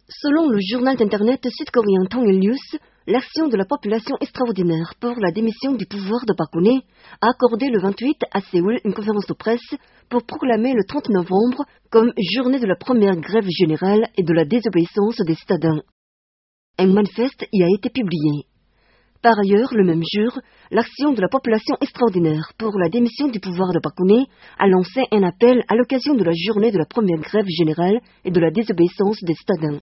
Selon le journal d'internet sud-coréen Tongil News, l'action de la population extraordinaire pour la démission du pouvoir de Park Geun-hye a accordé le 28 à Séoul une conférence de presse pour proclamer le 30 novembre comme journée de la première grève générale et de la désobéissance des citadins. Un manifeste y a été publié. Par ailleurs, le même jour, l'action de la population extraordinaire pour la démission du pouvoir de Park Geun-hye a lancé un appel à l'occasion de la journée de la première grève générale et de la désobéissance des citadins.